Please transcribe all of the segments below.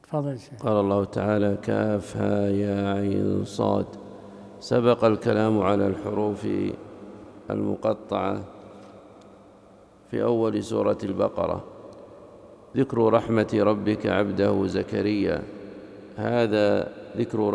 تفضل شيخ. قال الله تعالى: كافها يا عين صاد. سبق الكلام على الحروف المقطعة في أول سورة البقرة. ذكر رحمة ربك عبده زكريا، هذا ذكر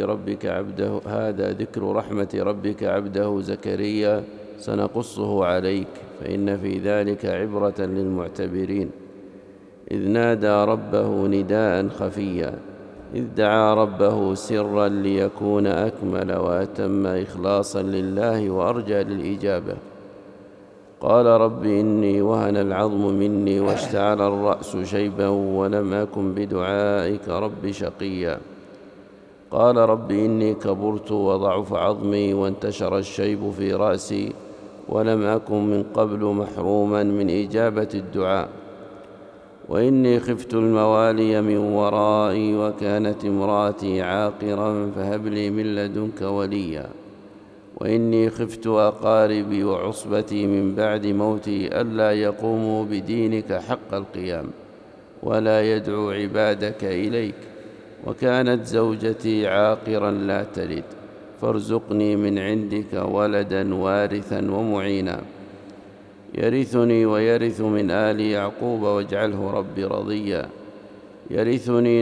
رحمة ربك عبده زكريا سنقصه عليك، فإن في ذلك عبرة للمعتبرين. إذ نادى ربه نداء خفيا، إذ دعا ربه سرا ليكون أكمل وأتم إخلاصا لله وأرجى للإجابة. قال رب إني وهن العظم مني واشتعل الرأس شيبا ولم أكن بدعائك رب شقيا. قال رب إني كبرت وضعف عظمي وانتشر الشيب في رأسي ولم أكن من قبل محروما من إجابة الدعاء. وإني خفت الموالي من ورائي وكانت امرأتي عاقرا فهب لي من لدنك وليا. وإني خفت أقاربي وعصبتي من بعد موتي ألا يقوموا بدينك حق القيام ولا يدعو عبادك إليك. وكانت زوجتي عاقرا لا تلد فارزقني من عندك ولدا وارثا ومعينا يرثني ويرث من آل يعقوب واجعله ربي رضيا. يرثني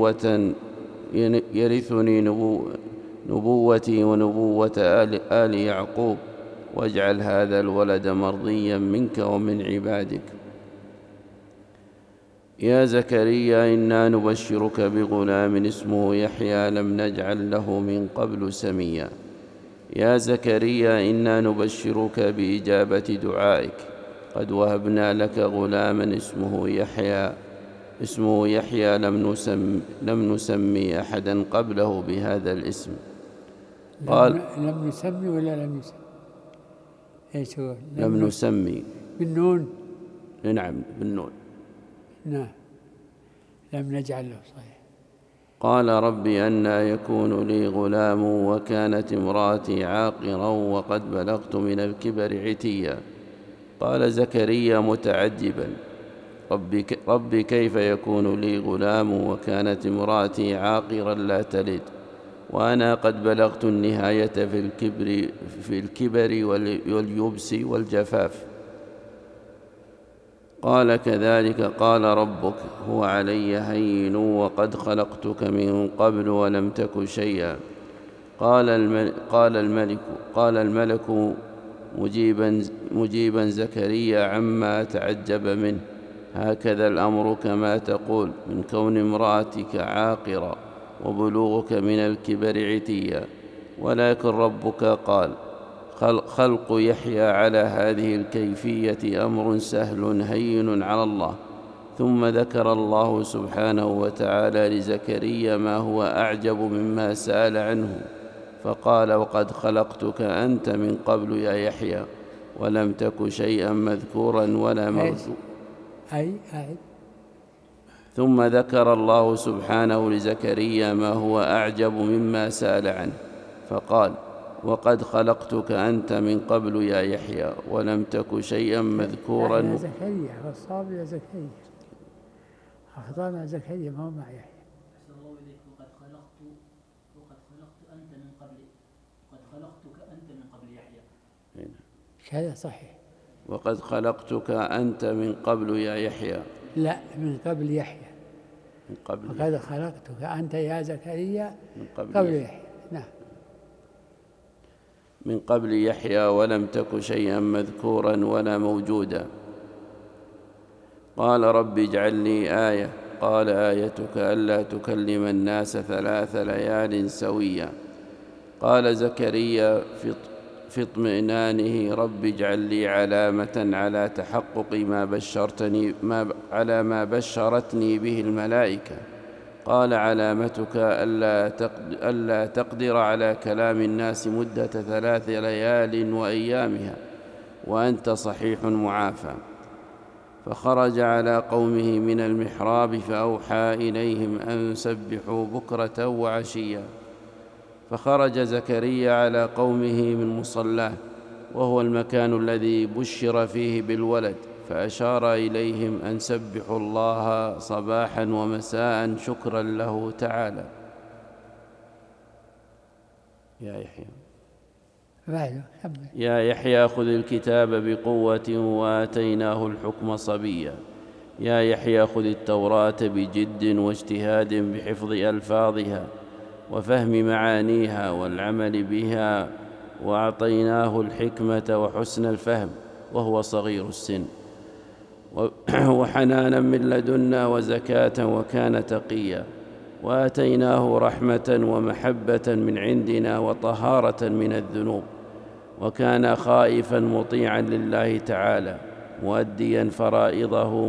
نبوتي ونبوة آل يعقوب واجعل هذا الولد مرضيا منك ومن عبادك. يا زكريا إنا نبشرك بغلام اسمه يحيى لم نجعل له من قبل سميا. يا زكريا إنا نبشرك بإجابة دعائك، قد وهبنا لك غلاما اسمه يحيى لم نسمي أحدا قبله بهذا الاسم. قال لم نسمي ولا لم يسمي؟ ايش هو؟ لم نسمي بالنون. نعم بالنون. نعم لم نجعل له. صحيح. قال ربي أنى يكون لي غلام وكانت امرأتي عاقرا وقد بلغت من الكبر عتيا. قال زكريا متعجبا ربي كيف يكون لي غلام وكانت امرأتي عاقرا لا تلد وأنا قد بلغت النهاية في الكبر واليبس والجفاف. قال كذلك قال ربك هو علي هين وقد خلقتك من قبل ولم تك شيئا. قال الملك مجيبا زكريا عما تعجب منه: هكذا الأمر كما تقول من كون امرأتك عاقرا وبلوغك من الكبر عتيا. ولكن ربك قال خلق يحيى على هذه الكيفية أمر سهل هين على الله. ثم ذكر الله سبحانه وتعالى لزكريا ما هو أعجب مما سأل عنه فقال: وقد خلقتك أنت من قبل يا يحيى ولم تك شيئا مذكورا ولا مرزوقا. ثم ذكر الله سبحانه لزكريا ما هو أعجب مما سأل عنه فقال: وقد خلقتك أنت من قبل يا يحيى ولم تك شيئا مذكورا. يا زكريا والصواب يا زكريا، أخطأنا زكريا ما هو مع يحيى. وقد خلقتك أنت من قبل يحيى. هذا صحيح. وقد خلقتك أنت من قبل يا يحيى. لا، من قبل يحيى. من قبل. وقد خلقتك أنت يا زكريا من قبل يحيى. نعم. من قبل يحيى ولم تك شيئا مذكورا ولا موجودا. قال رب اجعل لي آية. قال آيتك ألا تكلم الناس 3 ليال سويا. قال زكريا في اطمئنانه: رب اجعل لي علامة على تحقق ما بشرتني به الملائكة. قال علامتك ألا تقدر على كلام الناس مدة 3 ليال وأيامها وأنت صحيح معافى. فخرج على قومه من المحراب فأوحى إليهم أن سبحوا بكرة وعشيا. فخرج زكريا على قومه من مصلاه وهو المكان الذي بشر فيه بالولد فأشار إليهم أن سبحوا الله صباحا ومساء شكرا له تعالى. يا يحيى خذ الكتاب بقوة وآتيناه الحكم صبيا. يا يحيى خذ التوراة بجد واجتهاد بحفظ ألفاظها وفهم معانيها والعمل بها، وأعطيناه الحكمة وحسن الفهم وهو صغير السن، وحنانا من لدنا وزكاة وكان تقيا، وآتيناه رحمة ومحبة من عندنا وطهارة من الذنوب، وكان خائفا مطيعا لله تعالى مؤديا فرائضه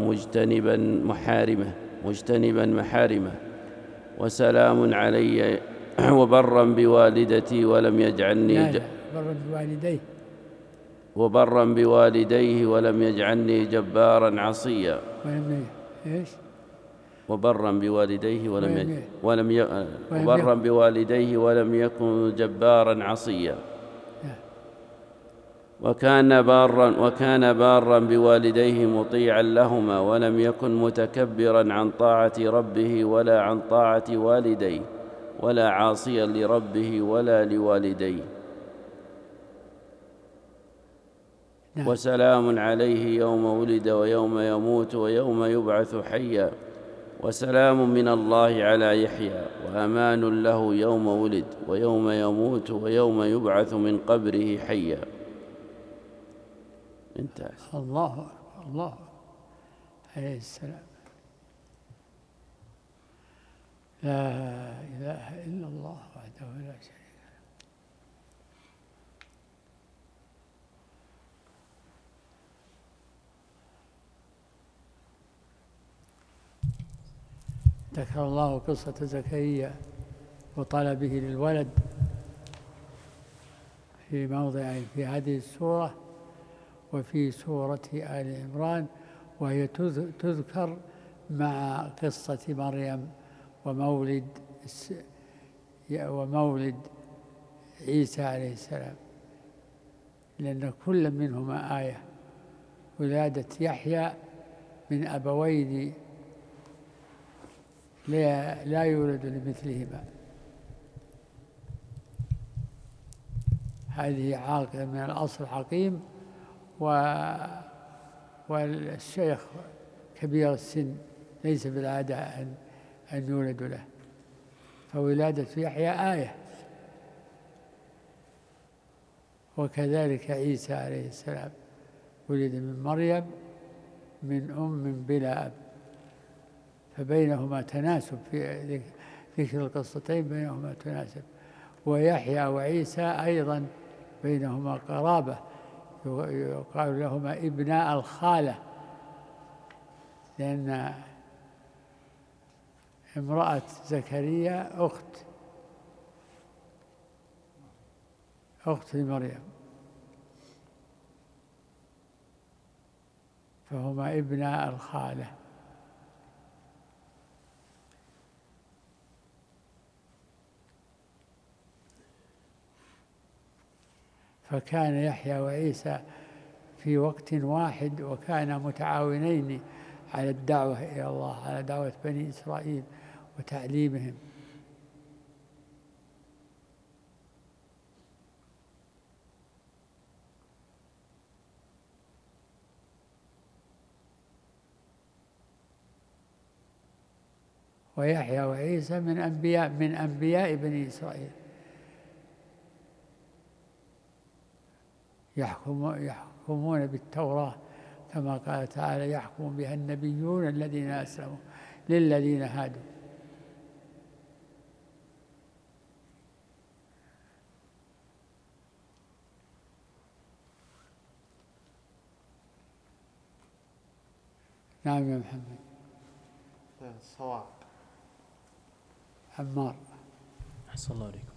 مجتنبا محارمه. وسلام علي وبرا بوالدتي ولم يجعلني وبرا بوالديه ولم يجعلني جبارا عصيا. وبرا بوالديه ولم يكن جبارا عصيا. وكان بارا بوالديه مطيعا لهما ولم يكن متكبرا عن طاعة ربه ولا عن طاعة والديه ولا عاصيا لربه ولا لوالديه. وسلام عليه يوم ولد ويوم يموت ويوم يبعث حيا. وسلام من الله على يحيى وأمان له يوم ولد ويوم يموت ويوم يبعث من قبره حيا. انتهى. الله أكبر. الله عليه السلام. لا إله إلا الله وحده لا شريك له. ذكر الله قصة زكريا وطلبه للولد في موضعين في هذه السورة وفي سورة آل عمران، وهي تذكر مع قصة مريم ومولد عيسى عليه السلام، لأن كل منهما آية. ولادة يحيى من أبوين لا يولد لمثلهما، هذه عاقلة من الأصل حكيم، والشيخ كبير السن ليس بالعادة أن يولد له، فولادة يحيى آية. وكذلك عيسى عليه السلام ولد من مريم من أم بلا أب، فبينهما تناسب في ذكر القصتين، بينهما تناسب. ويحيى وعيسى أيضا بينهما قرابة، يقال لهما ابناء الخالة، لأن امرأة زكريا أخت لمريم، فهما ابناء الخالة. فكان يحيى وعيسى في وقت واحد، وكانا متعاونين على الدعوة إلى الله، على دعوة بني إسرائيل وتعليمهم. ويحيى وعيسى من أنبياء بني إسرائيل، يحكمون بالتوراة كما قال تعالى: يحكم بها النبيون الذين أسلموا للذين هادوا. نعم يا محمد. الصواب. عمار. أحسن الله عليكم.